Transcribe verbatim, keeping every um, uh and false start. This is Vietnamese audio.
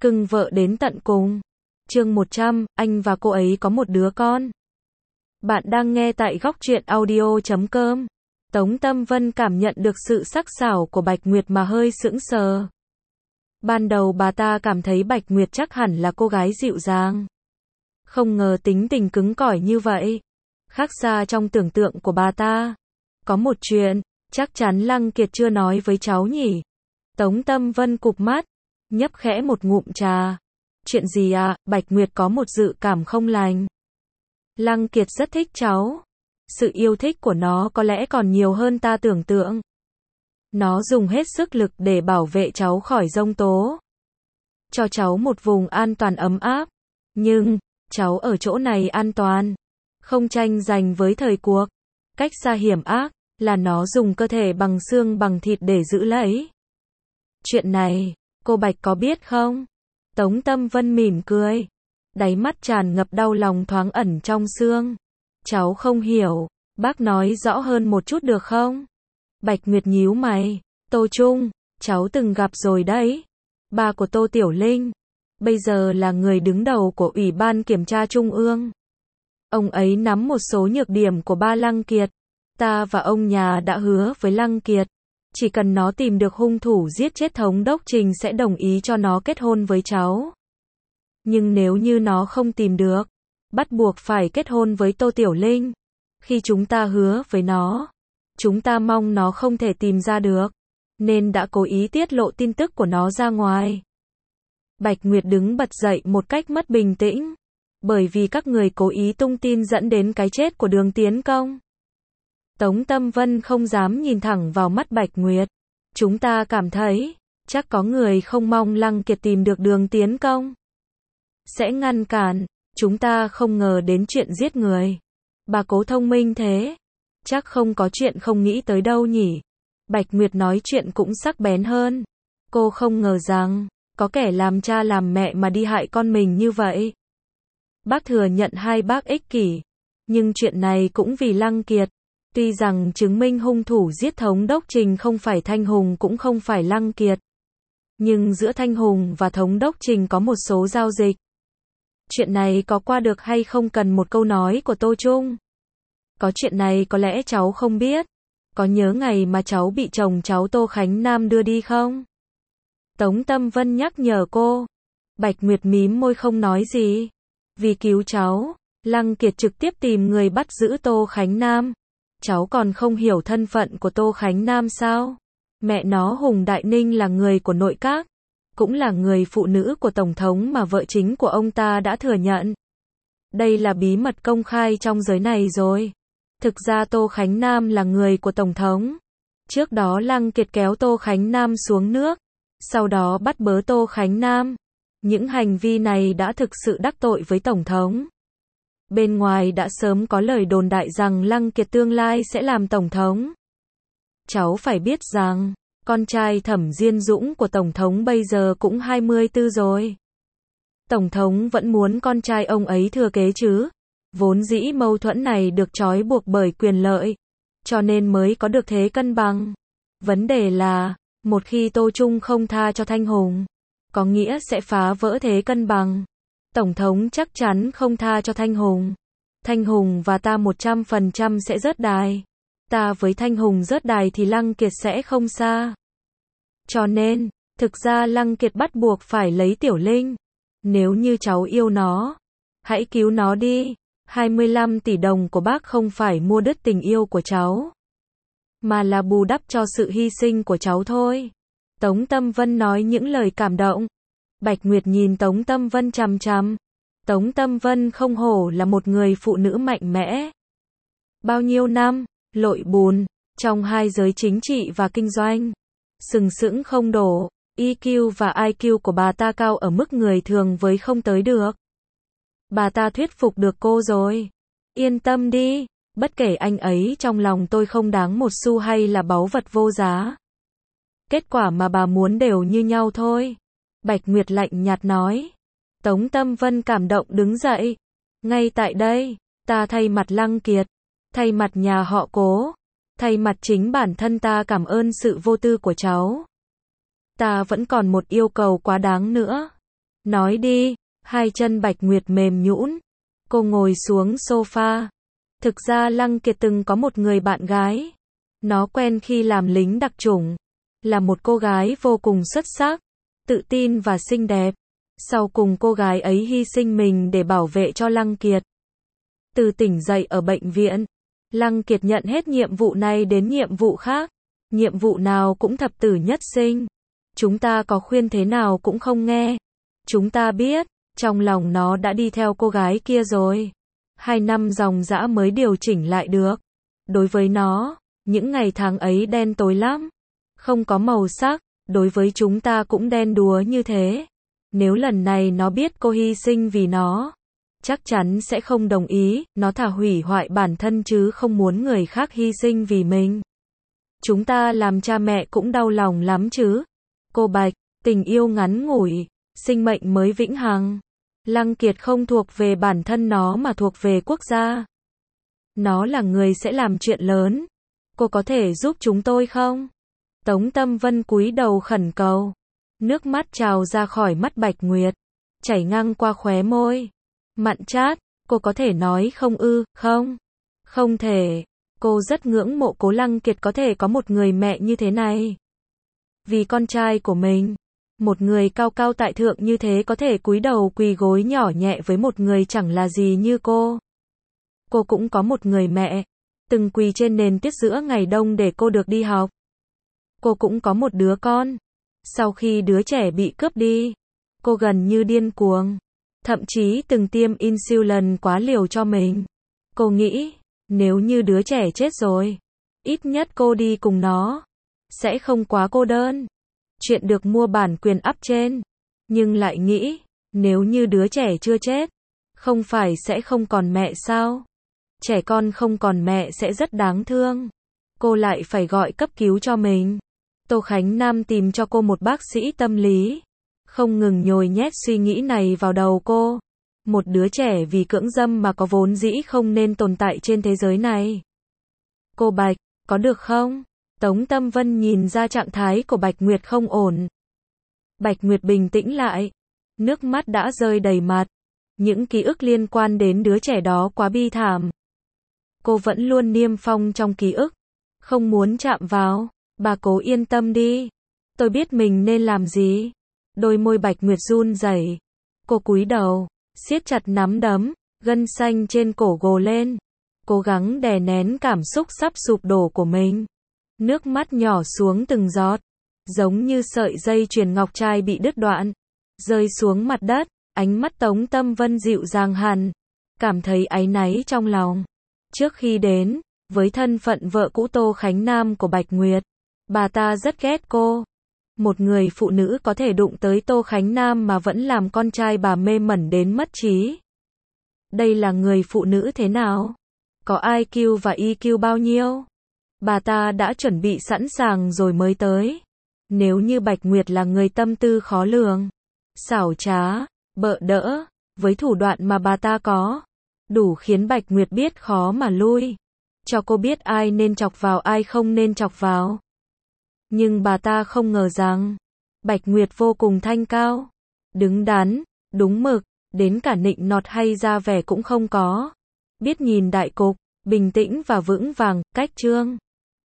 cưng vợ đến tận cùng. Chương một trăm, anh và cô ấy có một đứa con. Bạn đang nghe tại góc truyện audio chấm com. Tống Tâm Vân cảm nhận được sự sắc sảo của Bạch Nguyệt mà hơi sững sờ. Ban đầu bà ta cảm thấy Bạch Nguyệt chắc hẳn là cô gái dịu dàng. Không ngờ tính tình cứng cỏi như vậy. Khác xa trong tưởng tượng của bà ta. Có một chuyện, chắc chắn Lăng Kiệt chưa nói với cháu nhỉ. Tống Tâm Vân cụp mắt, nhấp khẽ một ngụm trà. Chuyện gì à, Bạch Nguyệt có một dự cảm không lành. Lăng Kiệt rất thích cháu. Sự yêu thích của nó có lẽ còn nhiều hơn ta tưởng tượng. Nó dùng hết sức lực để bảo vệ cháu khỏi giông tố. Cho cháu một vùng an toàn ấm áp. Nhưng, cháu ở chỗ này an toàn. Không tranh giành với thời cuộc. Cách xa hiểm ác, là nó dùng cơ thể bằng xương bằng thịt để giữ lấy. Chuyện này, cô Bạch có biết không? Tống Tâm Vân mỉm cười. Đáy mắt tràn ngập đau lòng thoáng ẩn trong xương. Cháu không hiểu, bác nói rõ hơn một chút được không? Bạch Nguyệt nhíu mày. Tô Trung, cháu từng gặp rồi đấy. Ba của Tô Tiểu Linh. Bây giờ là người đứng đầu của Ủy ban Kiểm tra Trung ương. Ông ấy nắm một số nhược điểm của ba Lăng Kiệt. Ta và ông nhà đã hứa với Lăng Kiệt. Chỉ cần nó tìm được hung thủ giết chết Thống đốc Trình sẽ đồng ý cho nó kết hôn với cháu. Nhưng nếu như nó không tìm được, bắt buộc phải kết hôn với Tô Tiểu Linh. Khi chúng ta hứa với nó, chúng ta mong nó không thể tìm ra được, nên đã cố ý tiết lộ tin tức của nó ra ngoài. Bạch Nguyệt đứng bật dậy một cách mất bình tĩnh. Bởi vì các người cố ý tung tin dẫn đến cái chết của Đường Tiến Công. Tống Tâm Vân không dám nhìn thẳng vào mắt Bạch Nguyệt. Chúng ta cảm thấy, chắc có người không mong Lăng Kiệt tìm được Đường Tiến Công. Sẽ ngăn cản, chúng ta không ngờ đến chuyện giết người. Bà cố thông minh thế. Chắc không có chuyện không nghĩ tới đâu nhỉ. Bạch Nguyệt nói chuyện cũng sắc bén hơn. Cô không ngờ rằng, có kẻ làm cha làm mẹ mà đi hại con mình như vậy. Bác thừa nhận hai bác ích kỷ. Nhưng chuyện này cũng vì Lăng Kiệt. Tuy rằng chứng minh hung thủ giết Thống đốc Trình không phải Thanh Hùng cũng không phải Lăng Kiệt. Nhưng giữa Thanh Hùng và Thống đốc Trình có một số giao dịch. Chuyện này có qua được hay không cần một câu nói của Tô Trung. Có chuyện này có lẽ cháu không biết. Có nhớ ngày mà cháu bị chồng cháu Tô Khánh Nam đưa đi không? Tống Tâm Vân nhắc nhở cô. Bạch Nguyệt mím môi không nói gì. Vì cứu cháu, Lăng Kiệt trực tiếp tìm người bắt giữ Tô Khánh Nam. Cháu còn không hiểu thân phận của Tô Khánh Nam sao? Mẹ nó Hùng Đại Ninh là người của nội các, cũng là người phụ nữ của Tổng thống mà vợ chính của ông ta đã thừa nhận. Đây là bí mật công khai trong giới này rồi. Thực ra Tô Khánh Nam là người của Tổng thống. Trước đó Lăng Kiệt kéo Tô Khánh Nam xuống nước, sau đó bắt bớ Tô Khánh Nam. Những hành vi này đã thực sự đắc tội với Tổng thống. Bên ngoài đã sớm có lời đồn đại rằng Lăng Kiệt tương lai sẽ làm Tổng thống. Cháu phải biết rằng, con trai Thẩm Diên Dũng của Tổng thống bây giờ cũng hai mươi tư rồi. Tổng thống vẫn muốn con trai ông ấy thừa kế chứ. Vốn dĩ mâu thuẫn này được trói buộc bởi quyền lợi, cho nên mới có được thế cân bằng. Vấn đề là, một khi Tô Trung không tha cho Thanh Hùng, có nghĩa sẽ phá vỡ thế cân bằng. Tổng thống chắc chắn không tha cho Thanh Hùng. Thanh Hùng và ta một trăm phần trăm sẽ rớt đài. Ta với Thanh Hùng rớt đài thì Lăng Kiệt sẽ không xa. Cho nên, thực ra Lăng Kiệt bắt buộc phải lấy Tiểu Linh. Nếu như cháu yêu nó, hãy cứu nó đi. hai mươi lăm tỷ đồng của bác không phải mua đứt tình yêu của cháu, mà là bù đắp cho sự hy sinh của cháu thôi. Tống Tâm Vân nói những lời cảm động. Bạch Nguyệt nhìn Tống Tâm Vân chằm chằm. Tống Tâm Vân không hổ là một người phụ nữ mạnh mẽ. Bao nhiêu năm, lội bùn, trong hai giới chính trị và kinh doanh. Sừng sững không đổ, i kiu và i kiu của bà ta cao ở mức người thường với không tới được. Bà ta thuyết phục được cô rồi. Yên tâm đi, bất kể anh ấy trong lòng tôi không đáng một xu hay là báu vật vô giá. Kết quả mà bà muốn đều như nhau thôi. Bạch Nguyệt lạnh nhạt nói. Tống Tâm Vân cảm động đứng dậy. Ngay tại đây, ta thay mặt Lăng Kiệt, thay mặt nhà họ Cố, thay mặt chính bản thân ta cảm ơn sự vô tư của cháu. Ta vẫn còn một yêu cầu quá đáng nữa. Nói đi, hai chân Bạch Nguyệt mềm nhũn. Cô ngồi xuống sofa. Thực ra Lăng Kiệt từng có một người bạn gái. Nó quen khi làm lính đặc chủng. Là một cô gái vô cùng xuất sắc, tự tin và xinh đẹp. Sau cùng cô gái ấy hy sinh mình để bảo vệ cho Lăng Kiệt. Từ tỉnh dậy ở bệnh viện, Lăng Kiệt nhận hết nhiệm vụ này đến nhiệm vụ khác. Nhiệm vụ nào cũng thập tử nhất sinh. Chúng ta có khuyên thế nào cũng không nghe. Chúng ta biết, trong lòng nó đã đi theo cô gái kia rồi. Hai năm dòng dã mới điều chỉnh lại được. Đối với nó, những ngày tháng ấy đen tối lắm. Không có màu sắc, đối với chúng ta cũng đen đúa như thế. Nếu lần này nó biết cô hy sinh vì nó, chắc chắn sẽ không đồng ý, nó thà hủy hoại bản thân chứ không muốn người khác hy sinh vì mình. Chúng ta làm cha mẹ cũng đau lòng lắm chứ. Cô Bạch, tình yêu ngắn ngủi, sinh mệnh mới vĩnh hằng. Lăng Kiệt không thuộc về bản thân nó mà thuộc về quốc gia. Nó là người sẽ làm chuyện lớn. Cô có thể giúp chúng tôi không? Tống Tâm Vân cúi đầu khẩn cầu. Nước mắt trào ra khỏi mắt Bạch Nguyệt, chảy ngang qua khóe môi. Mặn chát, cô có thể nói không ư, không? Không thể. Cô rất ngưỡng mộ Cố Lăng Kiệt có thể có một người mẹ như thế này. Vì con trai của mình, một người cao cao tại thượng như thế có thể cúi đầu quỳ gối nhỏ nhẹ với một người chẳng là gì như cô. Cô cũng có một người mẹ, từng quỳ trên nền tuyết giữa ngày đông để cô được đi học. Cô cũng có một đứa con. Sau khi đứa trẻ bị cướp đi, cô gần như điên cuồng, thậm chí từng tiêm insulin quá liều cho mình. Cô nghĩ, nếu như đứa trẻ chết rồi, ít nhất cô đi cùng nó, sẽ không quá cô đơn. Chuyện được mua bản quyền up trên. Nhưng lại nghĩ, nếu như đứa trẻ chưa chết, không phải sẽ không còn mẹ sao? Trẻ con không còn mẹ sẽ rất đáng thương. Cô lại phải gọi cấp cứu cho mình. Tô Khánh Nam tìm cho cô một bác sĩ tâm lý. Không ngừng nhồi nhét suy nghĩ này vào đầu cô. Một đứa trẻ vì cưỡng dâm mà có vốn dĩ không nên tồn tại trên thế giới này. Cô Bạch, có được không? Tống Tâm Vân nhìn ra trạng thái của Bạch Nguyệt không ổn. Bạch Nguyệt bình tĩnh lại. Nước mắt đã rơi đầy mặt. Những ký ức liên quan đến đứa trẻ đó quá bi thảm. Cô vẫn luôn niêm phong trong ký ức. Không muốn chạm vào. Bà Cố yên tâm đi. Tôi biết mình nên làm gì. Đôi môi Bạch Nguyệt run rẩy. Cô cúi đầu, siết chặt nắm đấm, gân xanh trên cổ gồ lên. Cố gắng đè nén cảm xúc sắp sụp đổ của mình. Nước mắt nhỏ xuống từng giọt, giống như sợi dây chuyền ngọc trai bị đứt đoạn, rơi xuống mặt đất. Ánh mắt Tống Tâm Vân dịu dàng hẳn, cảm thấy áy náy trong lòng. Trước khi đến, với thân phận vợ cũ Tô Khánh Nam của Bạch Nguyệt, bà ta rất ghét cô. Một người phụ nữ có thể đụng tới Tô Khánh Nam mà vẫn làm con trai bà mê mẩn đến mất trí. Đây là người phụ nữ thế nào? Có I Q và E Q bao nhiêu? Bà ta đã chuẩn bị sẵn sàng rồi mới tới. Nếu như Bạch Nguyệt là người tâm tư khó lường, xảo trá, bợ đỡ, với thủ đoạn mà bà ta có, đủ khiến Bạch Nguyệt biết khó mà lui. Cho cô biết ai nên chọc vào ai không nên chọc vào. Nhưng bà ta không ngờ rằng, Bạch Nguyệt vô cùng thanh cao, đứng đắn, đúng mực, đến cả nịnh nọt hay ra vẻ cũng không có. Biết nhìn đại cục, bình tĩnh và vững vàng, cách chương.